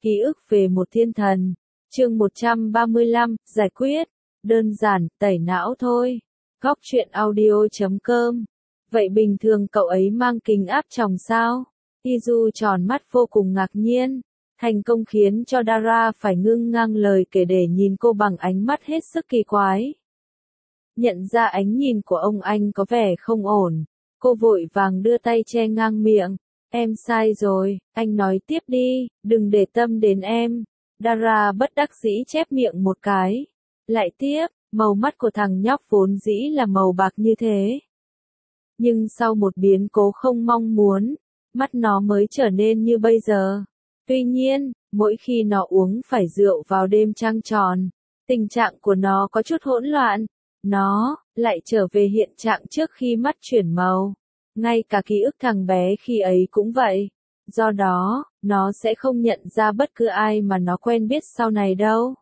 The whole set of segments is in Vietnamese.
Ký ức về một thiên thần. Chương 135, giải quyết. Đơn giản, tẩy não thôi. Góc truyện audio.com. Vậy bình thường cậu ấy mang kính áp tròng sao? Izu tròn mắt vô cùng ngạc nhiên. Thành công khiến cho Dara phải ngưng ngang lời kể để nhìn cô bằng ánh mắt hết sức kỳ quái. Nhận ra ánh nhìn của ông anh có vẻ không ổn. Cô vội vàng đưa tay che ngang miệng. Em sai rồi, anh nói tiếp đi, đừng để tâm đến em. Dara bất đắc dĩ chép miệng một cái. Lại tiếp, màu mắt của thằng nhóc vốn dĩ là màu bạc như thế. Nhưng sau một biến cố không mong muốn, mắt nó mới trở nên như bây giờ. Tuy nhiên, mỗi khi nó uống phải rượu vào đêm trăng tròn, tình trạng của nó có chút hỗn loạn. Nó lại trở về hiện trạng trước khi mắt chuyển màu. Ngay cả ký ức thằng bé khi ấy cũng vậy. Do đó, nó sẽ không nhận ra bất cứ ai mà nó quen biết sau này đâu.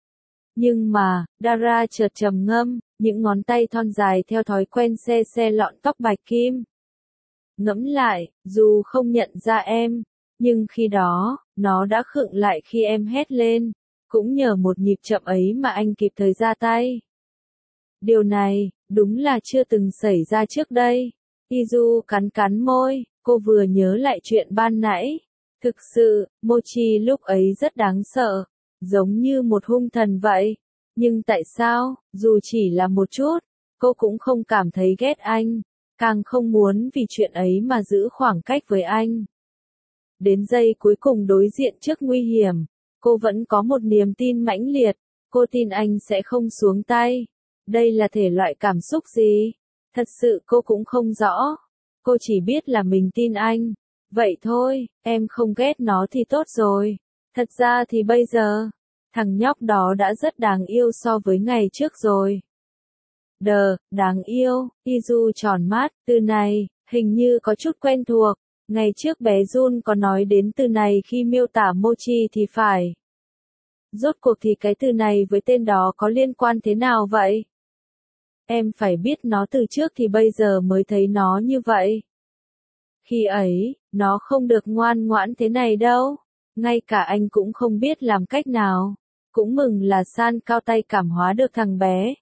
Nhưng mà, Dara chợt trầm ngâm, những ngón tay thon dài theo thói quen se se lọn tóc bạch kim. Ngẫm lại, dù không nhận ra em, nhưng khi đó, nó đã khựng lại khi em hét lên. Cũng nhờ một nhịp chậm ấy mà anh kịp thời ra tay. Điều này, đúng là chưa từng xảy ra trước đây. Izu cắn cắn môi, cô vừa nhớ lại chuyện ban nãy. Thực sự, Mochi lúc ấy rất đáng sợ, giống như một hung thần vậy. Nhưng tại sao, dù chỉ là một chút, cô cũng không cảm thấy ghét anh, càng không muốn vì chuyện ấy mà giữ khoảng cách với anh. Đến giây cuối cùng đối diện trước nguy hiểm, cô vẫn có một niềm tin mãnh liệt, cô tin anh sẽ không xuống tay. Đây là thể loại cảm xúc gì? Thật sự cô cũng không rõ. Cô chỉ biết là mình tin anh. Vậy thôi, em không ghét nó thì tốt rồi. Thật ra thì bây giờ, thằng nhóc đó đã rất đáng yêu so với ngày trước rồi. Đáng yêu, Izu tròn mắt, từ này, hình như có chút quen thuộc. Ngày trước bé Jun có nói đến từ này khi miêu tả Mochi thì phải. Rốt cuộc thì cái từ này với tên đó có liên quan thế nào vậy? Em phải biết nó từ trước thì bây giờ mới thấy nó như vậy. Khi ấy, nó không được ngoan ngoãn thế này đâu. Ngay cả anh cũng không biết làm cách nào. Cũng mừng là San cao tay cảm hóa được thằng bé.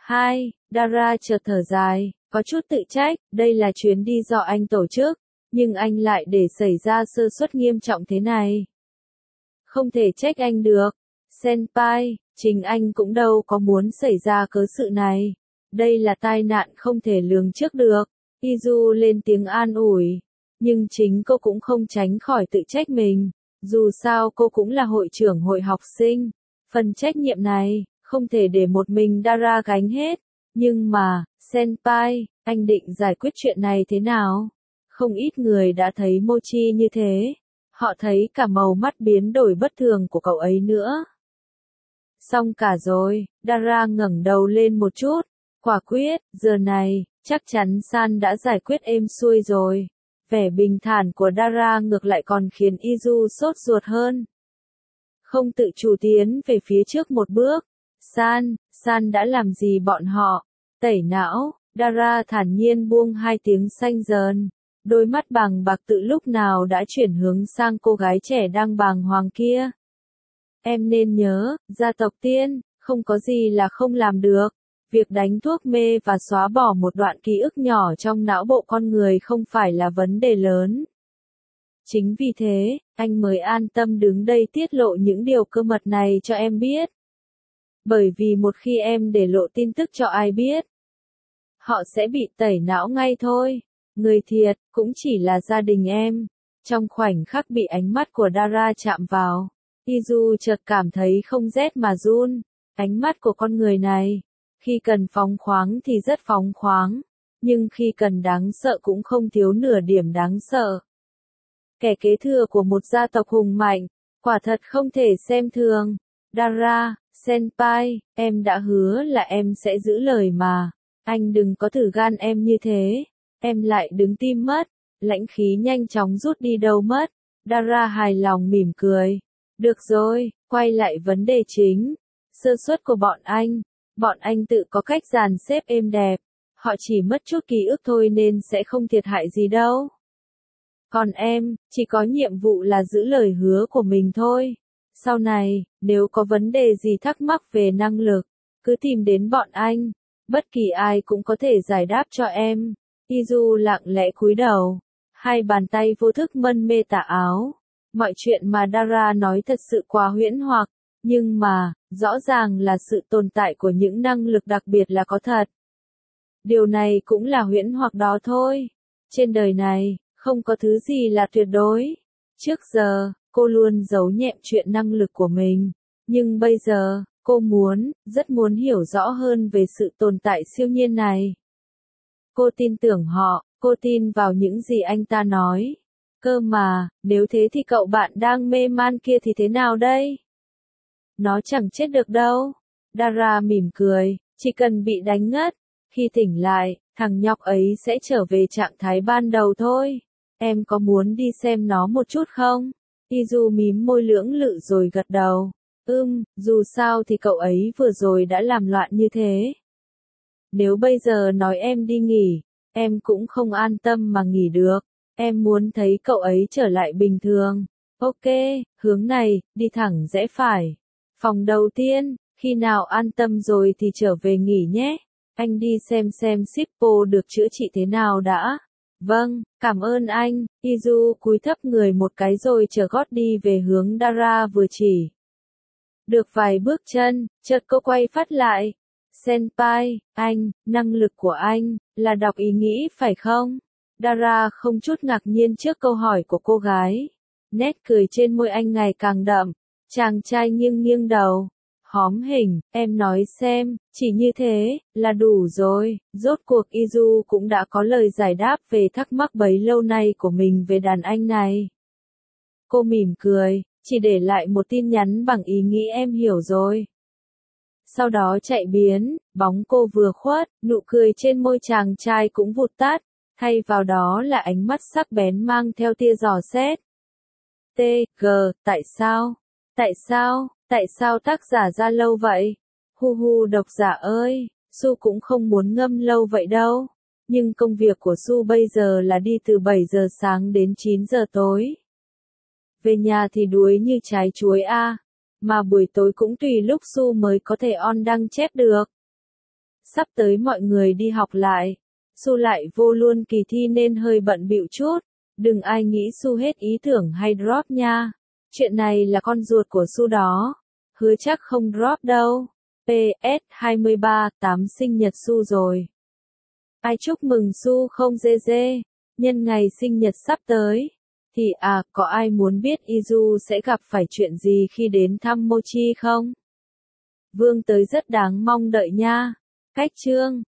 Dara chợt thở dài, có chút tự trách, đây là chuyến đi do anh tổ chức, nhưng anh lại để xảy ra sơ suất nghiêm trọng thế này. Không thể trách anh được. Senpai, chính anh cũng đâu có muốn xảy ra cớ sự này. Đây là tai nạn không thể lường trước được. Izu lên tiếng an ủi. Nhưng chính cô cũng không tránh khỏi tự trách mình. Dù sao cô cũng là hội trưởng hội học sinh. Phần trách nhiệm này, không thể để một mình Dara gánh hết. Nhưng mà, Senpai, anh định giải quyết chuyện này thế nào? Không ít người đã thấy Mochi như thế. Họ thấy cả màu mắt biến đổi bất thường của cậu ấy nữa. Xong cả rồi, Dara ngẩng đầu lên một chút. Quả quyết, giờ này, chắc chắn San đã giải quyết êm xuôi rồi. Vẻ bình thản của Dara ngược lại còn khiến Izu sốt ruột hơn. Không tự chủ tiến về phía trước một bước. San đã làm gì bọn họ? Tẩy não, Dara thản nhiên buông hai tiếng xanh dờn. Đôi mắt bàng bạc tự lúc nào đã chuyển hướng sang cô gái trẻ đang bàng hoàng kia. Em nên nhớ, gia tộc Tiên, không có gì là không làm được. Việc đánh thuốc mê và xóa bỏ một đoạn ký ức nhỏ trong não bộ con người không phải là vấn đề lớn. Chính vì thế, anh mới an tâm đứng đây tiết lộ những điều cơ mật này cho em biết. Bởi vì một khi em để lộ tin tức cho ai biết, họ sẽ bị tẩy não ngay thôi. Người thiệt, cũng chỉ là gia đình em. Trong khoảnh khắc bị ánh mắt của Dara chạm vào, Izu chợt cảm thấy không rét mà run. Ánh mắt của con người này, khi cần phóng khoáng thì rất phóng khoáng, nhưng khi cần đáng sợ cũng không thiếu nửa điểm đáng sợ. Kẻ kế thừa của một gia tộc hùng mạnh, quả thật không thể xem thường. Dara, Senpai, em đã hứa là em sẽ giữ lời mà. Anh đừng có thử gan em như thế. Em lại đứng tim mất. Lãnh khí nhanh chóng rút đi đâu mất. Dara hài lòng mỉm cười. Được rồi, quay lại vấn đề chính. Sơ suất của bọn anh tự có cách dàn xếp êm đẹp. Họ chỉ mất chút ký ức thôi nên sẽ không thiệt hại gì đâu. Còn em, chỉ có nhiệm vụ là giữ lời hứa của mình thôi. Sau này, nếu có vấn đề gì thắc mắc về năng lực, cứ tìm đến bọn anh. Bất kỳ ai cũng có thể giải đáp cho em. Izu lặng lẽ cúi đầu. Hai bàn tay vô thức mân mê tà áo. Mọi chuyện mà Dara nói thật sự quá huyễn hoặc. Nhưng mà, rõ ràng là sự tồn tại của những năng lực đặc biệt là có thật. Điều này cũng là huyễn hoặc đó thôi. Trên đời này, không có thứ gì là tuyệt đối. Trước giờ, cô luôn giấu nhẹm chuyện năng lực của mình. Nhưng bây giờ, cô rất muốn hiểu rõ hơn về sự tồn tại siêu nhiên này. Cô tin tưởng họ, cô tin vào những gì anh ta nói. Cơ mà, nếu thế thì cậu bạn đang mê man kia thì thế nào đây? Nó chẳng chết được đâu. Dara mỉm cười, chỉ cần bị đánh ngất. Khi tỉnh lại, thằng nhóc ấy sẽ trở về trạng thái ban đầu thôi. Em có muốn đi xem nó một chút không? Izu mím môi lưỡng lự rồi gật đầu. Dù sao thì cậu ấy vừa rồi đã làm loạn như thế. Nếu bây giờ nói em đi nghỉ, em cũng không an tâm mà nghỉ được. Em muốn thấy cậu ấy trở lại bình thường. Ok, hướng này, đi thẳng rẽ phải. Phòng đầu tiên, khi nào an tâm rồi thì trở về nghỉ nhé. Anh đi xem Shippo được chữa trị thế nào đã. Vâng, cảm ơn anh. Izu cúi thấp người một cái rồi trở gót đi về hướng Dara vừa chỉ. Được vài bước chân, chợt cô quay phát lại. Senpai, năng lực của anh, là đọc ý nghĩ phải không? Dara không chút ngạc nhiên trước câu hỏi của cô gái. Nét cười trên môi anh ngày càng đậm. Chàng trai nghiêng nghiêng đầu. Hóm hình, em nói xem, chỉ như thế, là đủ rồi. Rốt cuộc Izu cũng đã có lời giải đáp về thắc mắc bấy lâu nay của mình về đàn anh này. Cô mỉm cười, chỉ để lại một tin nhắn bằng ý nghĩ em hiểu rồi. Sau đó chạy biến, bóng cô vừa khuất, nụ cười trên môi chàng trai cũng vụt tắt, thay vào đó là ánh mắt sắc bén mang theo tia dò xét. Tại sao? Tại sao tác giả ra lâu vậy? Độc giả ơi, Su cũng không muốn ngâm lâu vậy đâu. Nhưng công việc của Su bây giờ là đi từ 7 giờ sáng đến 9 giờ tối. Về nhà thì đuối như trái chuối a. Mà buổi tối cũng tùy lúc Su mới có thể on đăng chép được. Sắp tới mọi người đi học lại. Su lại vô luôn kỳ thi nên hơi bận bịu chút. Đừng ai nghĩ Su hết ý tưởng hay drop nha. Chuyện này là con ruột của Su đó. Hứa chắc không drop đâu. PS 23/8 sinh nhật Su rồi. Ai chúc mừng Su không dê. Nhân ngày sinh nhật sắp tới. Thì có ai muốn biết Izu sẽ gặp phải chuyện gì khi đến thăm Mochi không? Vương tới rất đáng mong đợi nha. Cách chương